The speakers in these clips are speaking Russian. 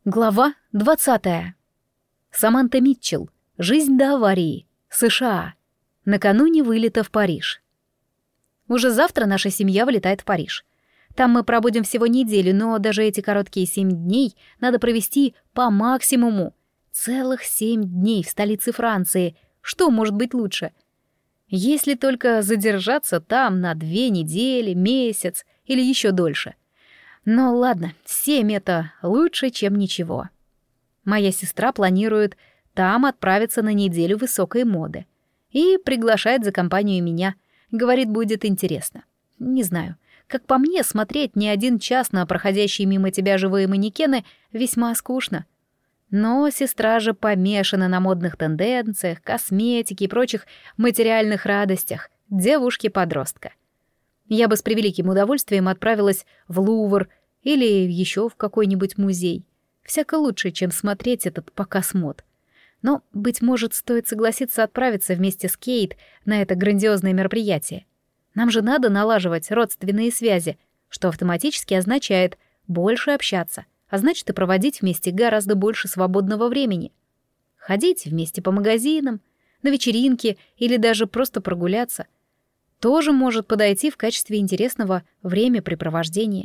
Глава 20. Саманта Митчелл. Жизнь до аварии. США. Накануне вылета в Париж. Уже завтра наша семья вылетает в Париж. Там мы пробудем всего неделю, но даже эти короткие 7 дней надо провести по максимуму. Целых 7 дней в столице Франции. Что может быть лучше? Если только задержаться там на 2 недели, месяц или еще дольше. Но ладно, 7 — это лучше, чем ничего. Моя сестра планирует там отправиться на неделю высокой моды. И приглашает за компанию меня. Говорит, будет интересно. Не знаю. Как по мне, смотреть не 1 час на проходящие мимо тебя живые манекены весьма скучно. Но сестра же помешана на модных тенденциях, косметике и прочих материальных радостях девушки-подростка. Я бы с превеликим удовольствием отправилась в Лувр или еще в какой-нибудь музей. Всяко лучше, чем смотреть этот показ мод. Но, быть может, стоит согласиться отправиться вместе с Кейт на это грандиозное мероприятие. Нам же надо налаживать родственные связи, что автоматически означает больше общаться, а значит и проводить вместе гораздо больше свободного времени. Ходить вместе по магазинам, на вечеринки или даже просто прогуляться — тоже может подойти в качестве интересного времяпрепровождения.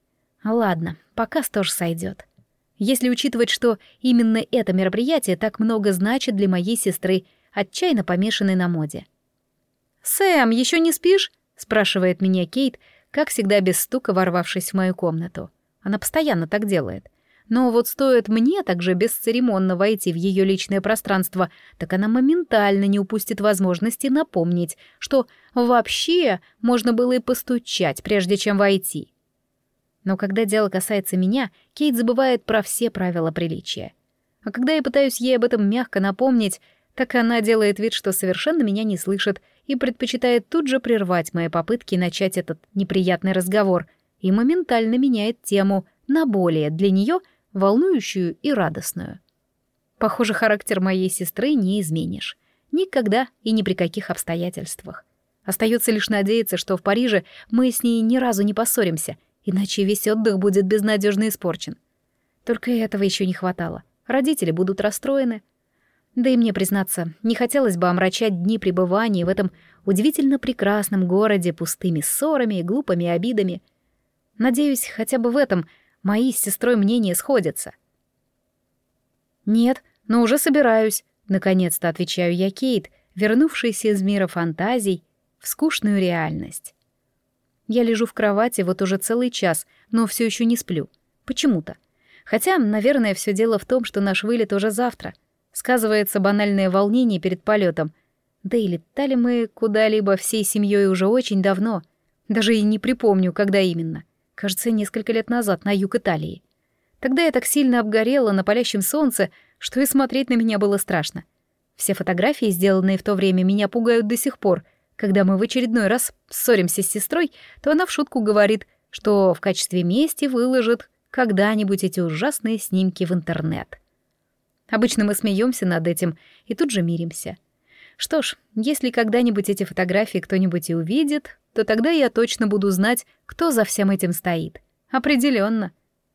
Ладно, показ тоже сойдет. Если учитывать, что именно это мероприятие так много значит для моей сестры, отчаянно помешанной на моде. «Сэм, еще не спишь?» — спрашивает меня Кейт, как всегда без стука ворвавшись в мою комнату. Она постоянно так делает. Но вот стоит мне также бесцеремонно войти в ее личное пространство, так она моментально не упустит возможности напомнить, что вообще можно было и постучать, прежде чем войти. Но когда дело касается меня, Кейт забывает про все правила приличия. А когда я пытаюсь ей об этом мягко напомнить, так она делает вид, что совершенно меня не слышит и предпочитает тут же прервать мои попытки начать этот неприятный разговор и моментально меняет тему на более для нее волнующую и радостную. Похоже, характер моей сестры не изменишь. Никогда и ни при каких обстоятельствах. Остается лишь надеяться, что в Париже мы с ней ни разу не поссоримся, иначе весь отдых будет безнадежно испорчен. Только этого еще не хватало. Родители будут расстроены. Да и мне, признаться, не хотелось бы омрачать дни пребывания в этом удивительно прекрасном городе пустыми ссорами и глупыми обидами. Надеюсь, хотя бы в этом мои с сестрой мнения сходятся. «Нет, но уже собираюсь», — наконец-то отвечаю я Кейт, вернувшейся из мира фантазий в скучную реальность. Я лежу в кровати вот уже целый час, но все еще не сплю. Почему-то. Хотя, наверное, все дело в том, что наш вылет уже завтра. Сказывается банальное волнение перед полетом. Да и летали мы куда-либо всей семьей уже очень давно. Даже и не припомню, когда именно. Кажется, несколько лет назад, на юг Италии. Тогда я так сильно обгорела на палящем солнце, что и смотреть на меня было страшно. Все фотографии, сделанные в то время, меня пугают до сих пор. Когда мы в очередной раз ссоримся с сестрой, то она в шутку говорит, что в качестве мести выложит когда-нибудь эти ужасные снимки в интернет. Обычно мы смеемся над этим и тут же миримся. Что ж, если когда-нибудь эти фотографии кто-нибудь и увидит, то тогда я точно буду знать, кто за всем этим стоит. Определенно.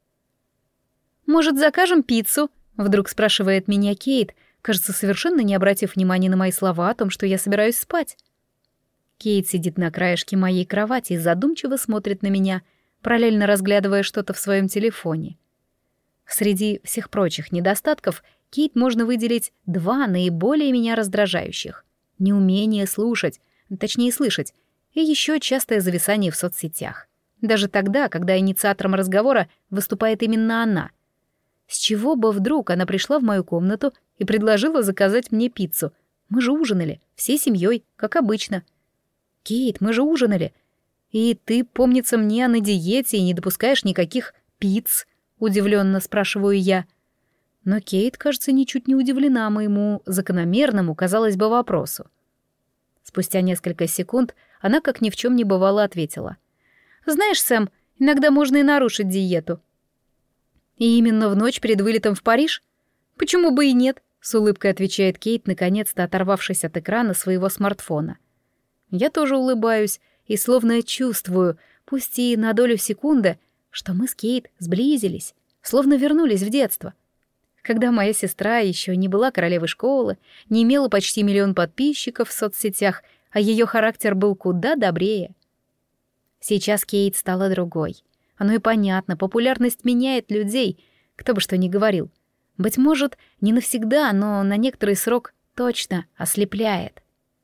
«Может, закажем пиццу?» — вдруг спрашивает меня Кейт, кажется, совершенно не обратив внимания на мои слова о том, что я собираюсь спать. Кейт сидит на краешке моей кровати и задумчиво смотрит на меня, параллельно разглядывая что-то в своем телефоне. Среди всех прочих недостатков Кейт можно выделить 2 наиболее меня раздражающих. Неумение слушать, точнее слышать, и еще частое зависание в соцсетях. Даже тогда, когда инициатором разговора выступает именно она. С чего бы вдруг она пришла в мою комнату и предложила заказать мне пиццу? Мы же ужинали, всей семьей, как обычно. «Кейт, мы же ужинали. И ты, помнится мне, на диете и не допускаешь никаких пиц?» — удивленно спрашиваю я. Но Кейт, кажется, ничуть не удивлена моему закономерному, казалось бы, вопросу. Спустя несколько секунд она, как ни в чем не бывало, ответила. «Знаешь, Сэм, иногда можно и нарушить диету». «И именно в ночь перед вылетом в Париж? Почему бы и нет?» — с улыбкой отвечает Кейт, наконец-то оторвавшись от экрана своего смартфона. Я тоже улыбаюсь и словно чувствую, пусть и на долю секунды, что мы с Кейт сблизились, словно вернулись в детство, когда моя сестра еще не была королевой школы, не имела почти 1 миллион подписчиков в соцсетях, а ее характер был куда добрее. Сейчас Кейт стала другой. Оно и понятно, популярность меняет людей, кто бы что ни говорил. Быть может, не навсегда, но на некоторый срок точно ослепляет.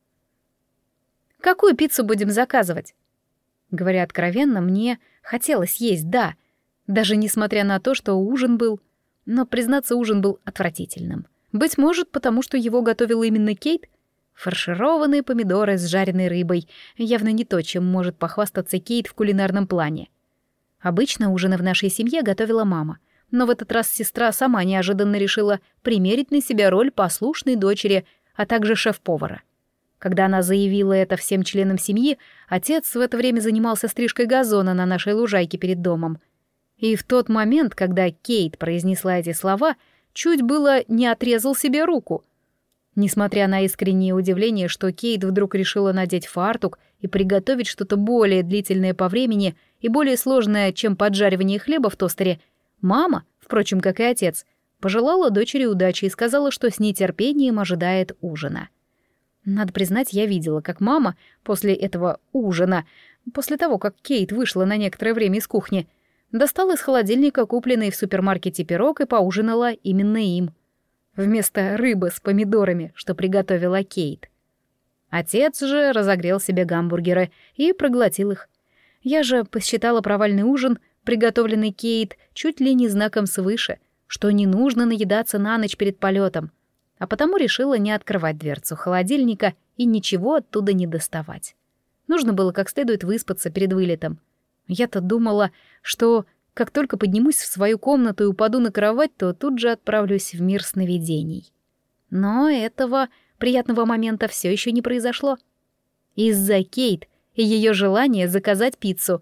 «Какую пиццу будем заказывать?» Говоря откровенно, мне хотелось есть, да, даже несмотря на то, что ужин был... Но, признаться, ужин был отвратительным. Быть может, потому что его готовила именно Кейт? Фаршированные помидоры с жареной рыбой — явно не то, чем может похвастаться Кейт в кулинарном плане. Обычно ужины в нашей семье готовила мама, но в этот раз сестра сама неожиданно решила примерить на себя роль послушной дочери, а также шеф-повара. Когда она заявила это всем членам семьи, отец в это время занимался стрижкой газона на нашей лужайке перед домом. И в тот момент, когда Кейт произнесла эти слова, чуть было не отрезал себе руку. Несмотря на искреннее удивление, что Кейт вдруг решила надеть фартук и приготовить что-то более длительное по времени и более сложное, чем поджаривание хлеба в тостере, мама, впрочем, как и отец, пожелала дочери удачи и сказала, что с нетерпением ожидает ужина. Надо признать, я видела, как мама после этого ужина, после того, как Кейт вышла на некоторое время из кухни, достала из холодильника купленный в супермаркете пирог и поужинала именно им, вместо рыбы с помидорами, что приготовила Кейт. Отец же разогрел себе гамбургеры и проглотил их. Я же посчитала провальный ужин, приготовленный Кейт, чуть ли не знаком свыше, что не нужно наедаться на ночь перед полетом, а потому решила не открывать дверцу холодильника и ничего оттуда не доставать. Нужно было как следует выспаться перед вылетом. Я-то думала, что как только поднимусь в свою комнату и упаду на кровать, то тут же отправлюсь в мир сновидений. Но этого приятного момента все еще не произошло. Из-за Кейт и ее желания заказать пиццу.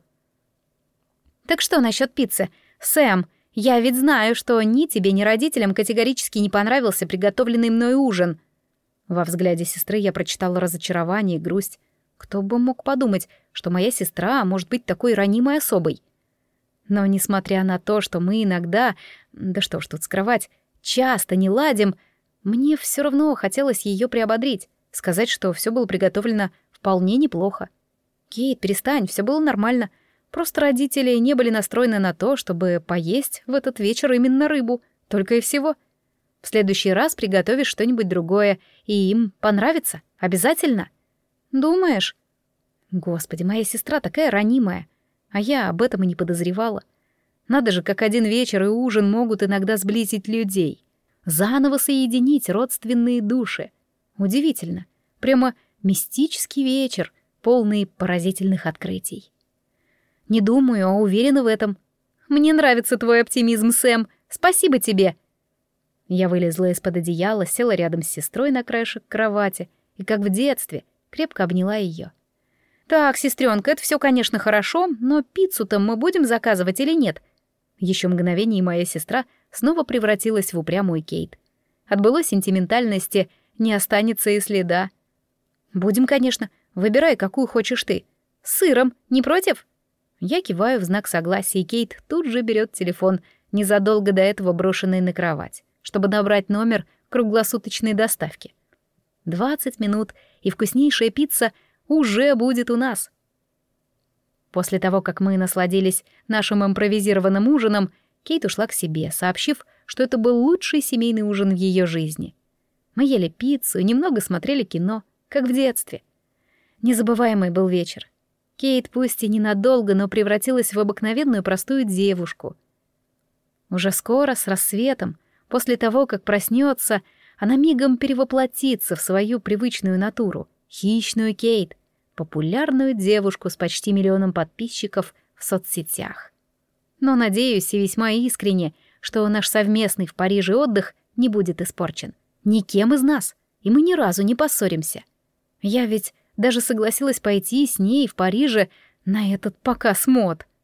«Так что насчет пиццы? Сэм, я ведь знаю, что ни тебе, ни родителям категорически не понравился приготовленный мной ужин». Во взгляде сестры я прочитала разочарование и грусть. Кто бы мог подумать, что моя сестра может быть такой ранимой особой. Но несмотря на то, что мы иногда, да что ж тут скрывать, часто не ладим, мне все равно хотелось ее приободрить, сказать, что все было приготовлено вполне неплохо. «Кейт, перестань, все было нормально. Просто родители не были настроены на то, чтобы поесть в этот вечер именно рыбу, только и всего. В следующий раз приготовишь что-нибудь другое, и им понравится. Обязательно?» «Думаешь?» Господи, моя сестра такая ранимая, а я об этом и не подозревала. Надо же, как один вечер и ужин могут иногда сблизить людей, заново соединить родственные души. Удивительно, прямо мистический вечер, полный поразительных открытий. Не думаю, а уверена в этом. Мне нравится твой оптимизм, Сэм. Спасибо тебе. Я вылезла из-под одеяла, села рядом с сестрой на краешек кровати и, как в детстве, крепко обняла ее. «Так, сестренка, это все, конечно, хорошо, но пиццу-то мы будем заказывать или нет?» Еще мгновение, и моя сестра снова превратилась в упрямую Кейт. От былой сентиментальности не останется и следа. «Будем, конечно. Выбирай, какую хочешь ты. С сыром, не против?» Я киваю в знак согласия, и Кейт тут же берет телефон, незадолго до этого брошенный на кровать, чтобы набрать номер круглосуточной доставки. 20 минут, и вкуснейшая пицца уже будет у нас. После того, как мы насладились нашим импровизированным ужином, Кейт ушла к себе, сообщив, что это был лучший семейный ужин в ее жизни. Мы ели пиццу и немного смотрели кино, как в детстве. Незабываемый был вечер. Кейт пусть и ненадолго, но превратилась в обыкновенную простую девушку. Уже скоро, с рассветом, после того, как проснется, она мигом перевоплотится в свою привычную натуру, хищную Кейт, популярную девушку с почти 1 миллионом подписчиков в соцсетях. Но надеюсь и весьма искренне, что наш совместный в Париже отдых не будет испорчен. Никем из нас, и мы ни разу не поссоримся. Я ведь даже согласилась пойти с ней в Париже на этот показ мод.